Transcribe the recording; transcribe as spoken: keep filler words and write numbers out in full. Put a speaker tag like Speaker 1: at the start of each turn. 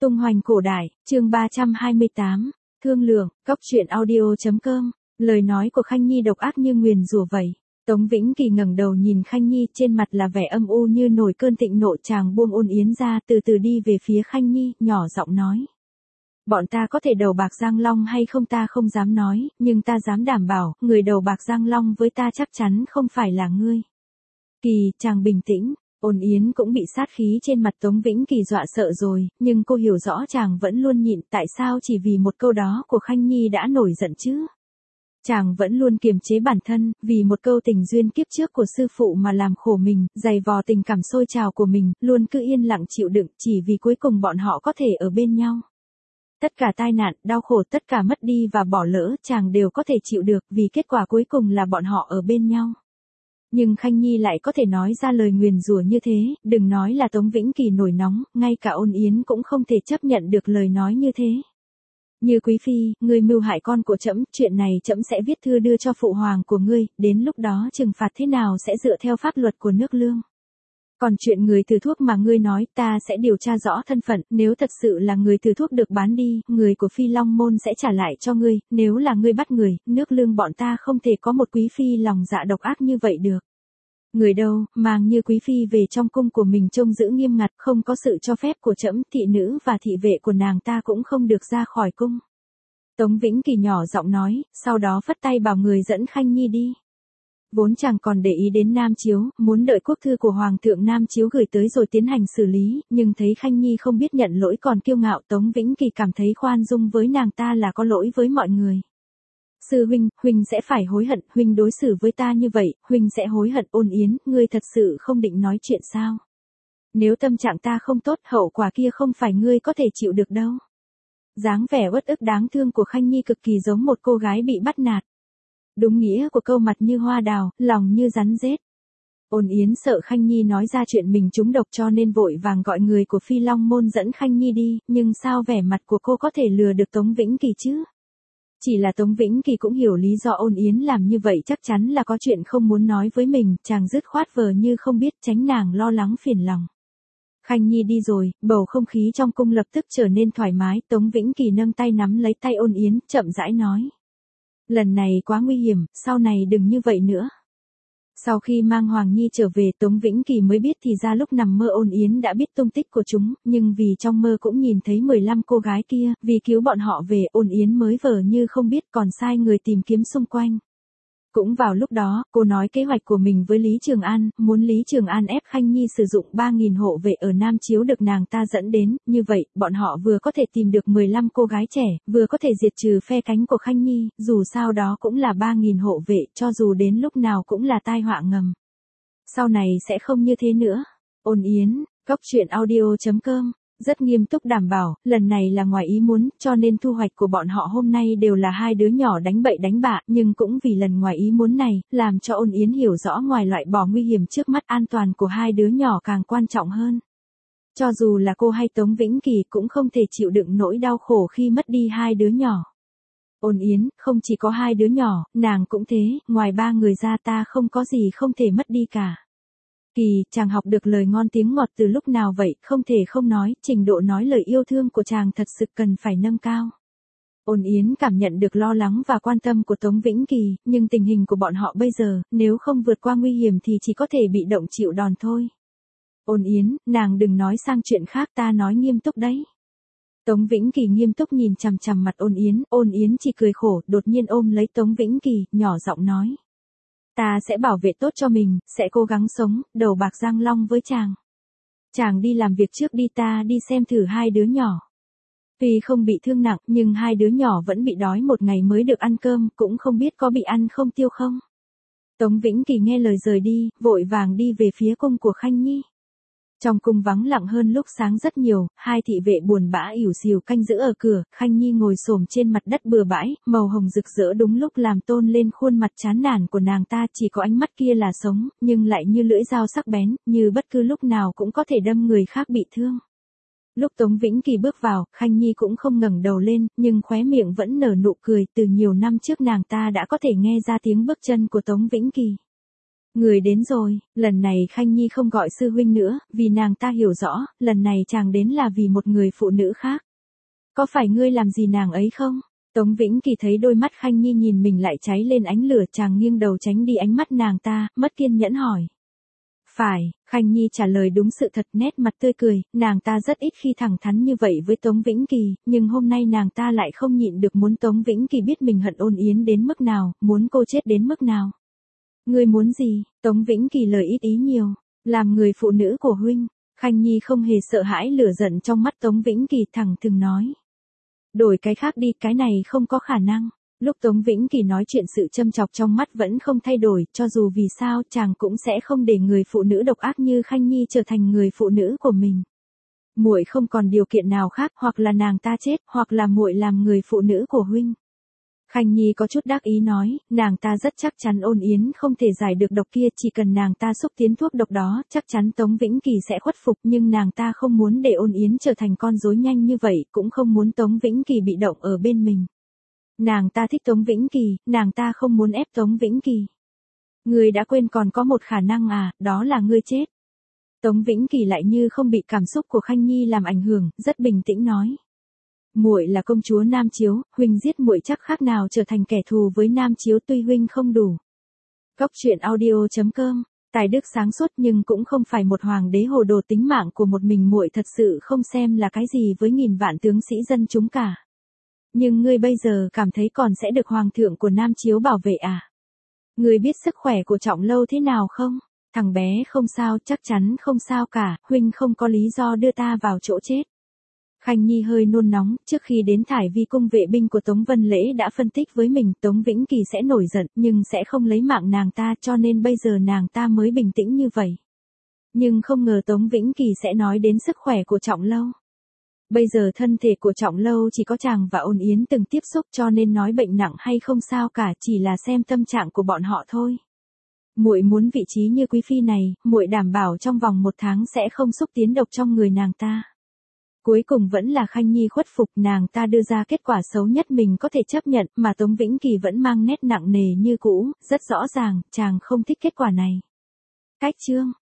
Speaker 1: Tung hoành cổ đại, chương ba trăm hai mươi tám, thương lượng, cóc truyện audio chấm com, lời nói của Khanh Nhi độc ác như nguyền rủa vậy. Tống Vĩnh Kỳ ngẩng đầu nhìn Khanh Nhi, trên mặt là vẻ âm u như nổi cơn thịnh nộ. Chàng buông Ôn Yến ra, từ từ đi về phía Khanh Nhi, nhỏ giọng nói. Bọn ta có thể đầu bạc Giang Long hay không ta không dám nói, nhưng ta dám đảm bảo, người đầu bạc Giang Long với ta chắc chắn không phải là ngươi. Kỳ, chàng bình tĩnh. Ôn Yến cũng bị sát khí trên mặt Tống Vĩnh Kỳ dọa sợ rồi, nhưng cô hiểu rõ chàng vẫn luôn nhịn, tại sao chỉ vì một câu đó của Khanh Nhi đã nổi giận chứ? Chàng vẫn luôn kiềm chế bản thân, vì một câu tình duyên kiếp trước của sư phụ mà làm khổ mình, dày vò tình cảm sôi trào của mình, luôn cứ yên lặng chịu đựng, chỉ vì cuối cùng bọn họ có thể ở bên nhau. Tất cả tai nạn, đau khổ, tất cả mất đi và bỏ lỡ, chàng đều có thể chịu được, vì kết quả cuối cùng là bọn họ ở bên nhau. Nhưng Khanh Nhi lại có thể nói ra lời nguyền rủa như thế, đừng nói là Tống Vĩnh Kỳ nổi nóng, ngay cả Ôn Yến cũng không thể chấp nhận được lời nói như thế. Như quý phi, ngươi mưu hại con của trẫm, chuyện này trẫm sẽ viết thư đưa cho phụ hoàng của ngươi, đến lúc đó trừng phạt thế nào sẽ dựa theo pháp luật của nước Lương. Còn chuyện người từ thuốc mà ngươi nói, ta sẽ điều tra rõ thân phận, nếu thật sự là người từ thuốc được bán đi, người của Phi Long Môn sẽ trả lại cho ngươi, nếu là ngươi bắt người, nước Lương bọn ta không thể có một quý phi lòng dạ độc ác như vậy được. Người đâu, mang Như quý phi về trong cung của mình trông giữ nghiêm ngặt, không có sự cho phép của trẫm, thị nữ và thị vệ của nàng ta cũng không được ra khỏi cung. Tống Vĩnh Kỳ nhỏ giọng nói, sau đó phất tay bảo người dẫn Khanh Nhi đi. Vốn chàng còn để ý đến Nam Chiếu, muốn đợi quốc thư của Hoàng thượng Nam Chiếu gửi tới rồi tiến hành xử lý, nhưng thấy Khanh Nhi không biết nhận lỗi còn kiêu ngạo, Tống Vĩnh Kỳ cảm thấy khoan dung với nàng ta là có lỗi với mọi người. Sư huynh, huynh sẽ phải hối hận, huynh đối xử với ta như vậy, huynh sẽ hối hận. Ôn Yến, ngươi thật sự không định nói chuyện sao? Nếu tâm trạng ta không tốt, hậu quả kia không phải ngươi có thể chịu được đâu. Dáng vẻ uất ức đáng thương của Khanh Nhi cực kỳ giống một cô gái bị bắt nạt. Đúng nghĩa của câu mặt như hoa đào, lòng như rắn rết. Ôn Yến sợ Khanh Nhi nói ra chuyện mình trúng độc cho nên vội vàng gọi người của Phi Long Môn dẫn Khanh Nhi đi, nhưng sao vẻ mặt của cô có thể lừa được Tống Vĩnh Kỳ chứ? Chỉ là Tống Vĩnh Kỳ cũng hiểu lý do Ôn Yến làm như vậy, chắc chắn là có chuyện không muốn nói với mình, chàng dứt khoát vờ như không biết, tránh nàng lo lắng phiền lòng. Khanh Nhi đi rồi, bầu không khí trong cung lập tức trở nên thoải mái, Tống Vĩnh Kỳ nâng tay nắm lấy tay Ôn Yến, chậm rãi nói. Lần này quá nguy hiểm, sau này đừng như vậy nữa. Sau khi mang Hoàng Nhi trở về, Tống Vĩnh Kỳ mới biết thì ra lúc nằm mơ Ôn Yến đã biết tung tích của chúng, nhưng vì trong mơ cũng nhìn thấy mười lăm cô gái kia, vì cứu bọn họ về, Ôn Yến mới vờ như không biết, còn sai người tìm kiếm xung quanh. Cũng vào lúc đó, cô nói kế hoạch của mình với Lý Trường An, muốn Lý Trường An ép Khanh Nhi sử dụng ba nghìn hộ vệ ở Nam Chiếu được nàng ta dẫn đến, như vậy, bọn họ vừa có thể tìm được mười lăm cô gái trẻ, vừa có thể diệt trừ phe cánh của Khanh Nhi, dù sao đó cũng là ba nghìn hộ vệ, cho dù đến lúc nào cũng là tai họa ngầm. Sau này sẽ không như thế nữa. Ôn Yến, cóc truyện audio chấm com. Rất nghiêm túc đảm bảo, lần này là ngoài ý muốn, cho nên thu hoạch của bọn họ hôm nay đều là hai đứa nhỏ đánh bậy đánh bạ, nhưng cũng vì lần ngoài ý muốn này, làm cho Ôn Yến hiểu rõ ngoài loại bỏ nguy hiểm trước mắt, an toàn của hai đứa nhỏ càng quan trọng hơn. Cho dù là cô hay Tống Vĩnh Kỳ cũng không thể chịu đựng nỗi đau khổ khi mất đi hai đứa nhỏ. Ôn Yến, không chỉ có hai đứa nhỏ, nàng cũng thế, ngoài ba người ra ta không có gì không thể mất đi cả. Kỳ, chàng học được lời ngon tiếng ngọt từ lúc nào vậy, không thể không nói, trình độ nói lời yêu thương của chàng thật sự cần phải nâng cao. Ôn Yến cảm nhận được lo lắng và quan tâm của Tống Vĩnh Kỳ, nhưng tình hình của bọn họ bây giờ, nếu không vượt qua nguy hiểm thì chỉ có thể bị động chịu đòn thôi. Ôn Yến, nàng đừng nói sang chuyện khác, ta nói nghiêm túc đấy. Tống Vĩnh Kỳ nghiêm túc nhìn chằm chằm mặt Ôn Yến, Ôn Yến chỉ cười khổ, đột nhiên ôm lấy Tống Vĩnh Kỳ, nhỏ giọng nói. Ta sẽ bảo vệ tốt cho mình, sẽ cố gắng sống, đầu bạc Giang Long với chàng. Chàng đi làm việc trước đi, ta đi xem thử hai đứa nhỏ. Tuy không bị thương nặng, nhưng hai đứa nhỏ vẫn bị đói một ngày mới được ăn cơm, cũng không biết có bị ăn không tiêu không. Tống Vĩnh Kỳ nghe lời rời đi, vội vàng đi về phía cung của Khanh Nhi. Trong cung vắng lặng hơn lúc sáng rất nhiều, hai thị vệ buồn bã ỉu xìu canh giữ ở cửa, Khanh Nhi ngồi xổm trên mặt đất bừa bãi, màu hồng rực rỡ đúng lúc làm tôn lên khuôn mặt chán nản của nàng ta, chỉ có ánh mắt kia là sống, nhưng lại như lưỡi dao sắc bén, như bất cứ lúc nào cũng có thể đâm người khác bị thương. Lúc Tống Vĩnh Kỳ bước vào, Khanh Nhi cũng không ngẩng đầu lên, nhưng khóe miệng vẫn nở nụ cười, từ nhiều năm trước nàng ta đã có thể nghe ra tiếng bước chân của Tống Vĩnh Kỳ. Người đến rồi, lần này Khanh Nhi không gọi sư huynh nữa, vì nàng ta hiểu rõ, lần này chàng đến là vì một người phụ nữ khác. Có phải ngươi làm gì nàng ấy không? Tống Vĩnh Kỳ thấy đôi mắt Khanh Nhi nhìn mình lại cháy lên ánh lửa, chàng nghiêng đầu tránh đi ánh mắt nàng ta, mất kiên nhẫn hỏi. Phải, Khanh Nhi trả lời đúng sự thật, nét mặt tươi cười, nàng ta rất ít khi thẳng thắn như vậy với Tống Vĩnh Kỳ, nhưng hôm nay nàng ta lại không nhịn được muốn Tống Vĩnh Kỳ biết mình hận Ôn Yến đến mức nào, muốn cô chết đến mức nào. Ngươi muốn gì? Tống Vĩnh Kỳ lời ít ý nhiều, làm người phụ nữ của huynh. Khanh Nhi không hề sợ hãi lửa giận trong mắt Tống Vĩnh Kỳ, thẳng thừng nói. Đổi cái khác đi, cái này không có khả năng. Lúc Tống Vĩnh Kỳ nói chuyện sự châm chọc trong mắt vẫn không thay đổi, cho dù vì sao chàng cũng sẽ không để người phụ nữ độc ác như Khanh Nhi trở thành người phụ nữ của mình. Muội không còn điều kiện nào khác, hoặc là nàng ta chết, hoặc là muội làm người phụ nữ của huynh. Khanh Nhi có chút đắc ý nói, nàng ta rất chắc chắn Ôn Yến không thể giải được độc kia, chỉ cần nàng ta xúc tiến thuốc độc đó, chắc chắn Tống Vĩnh Kỳ sẽ khuất phục, nhưng nàng ta không muốn để Ôn Yến trở thành con rối nhanh như vậy, cũng không muốn Tống Vĩnh Kỳ bị động ở bên mình. Nàng ta thích Tống Vĩnh Kỳ, nàng ta không muốn ép Tống Vĩnh Kỳ. Ngươi đã quên còn có một khả năng à, đó là ngươi chết. Tống Vĩnh Kỳ lại như không bị cảm xúc của Khanh Nhi làm ảnh hưởng, rất bình tĩnh nói. Muội là công chúa Nam Chiếu, huynh giết muội chắc khác nào trở thành kẻ thù với Nam Chiếu, tuy huynh không đủ. Cốc truyện audio chấm com, tài đức sáng suốt nhưng cũng không phải một hoàng đế hồ đồ, tính mạng của một mình muội thật sự không xem là cái gì với nghìn vạn tướng sĩ dân chúng cả. Nhưng ngươi bây giờ cảm thấy còn sẽ được hoàng thượng của Nam Chiếu bảo vệ à? Ngươi biết sức khỏe của Trọng Lâu thế nào không? Thằng bé không sao, chắc chắn không sao cả, huynh không có lý do đưa ta vào chỗ chết. Khanh Nhi hơi nôn nóng, trước khi đến Thải Vi cung vệ binh của Tống Vân Lễ đã phân tích với mình Tống Vĩnh Kỳ sẽ nổi giận nhưng sẽ không lấy mạng nàng ta, cho nên bây giờ nàng ta mới bình tĩnh như vậy. Nhưng không ngờ Tống Vĩnh Kỳ sẽ nói đến sức khỏe của Trọng Lâu. Bây giờ thân thể của Trọng Lâu chỉ có chàng và Ôn Yến từng tiếp xúc, cho nên nói bệnh nặng hay không sao cả, chỉ là xem tâm trạng của bọn họ thôi. Muội muốn vị trí như quý phi này, muội đảm bảo trong vòng một tháng sẽ không xúc tiến độc trong người nàng ta. Cuối cùng vẫn là Khanh Nhi khuất phục, nàng ta đưa ra kết quả xấu nhất mình có thể chấp nhận, mà Tống Vĩnh Kỳ vẫn mang nét nặng nề như cũ, rất rõ ràng, chàng không thích kết quả này. Cách chương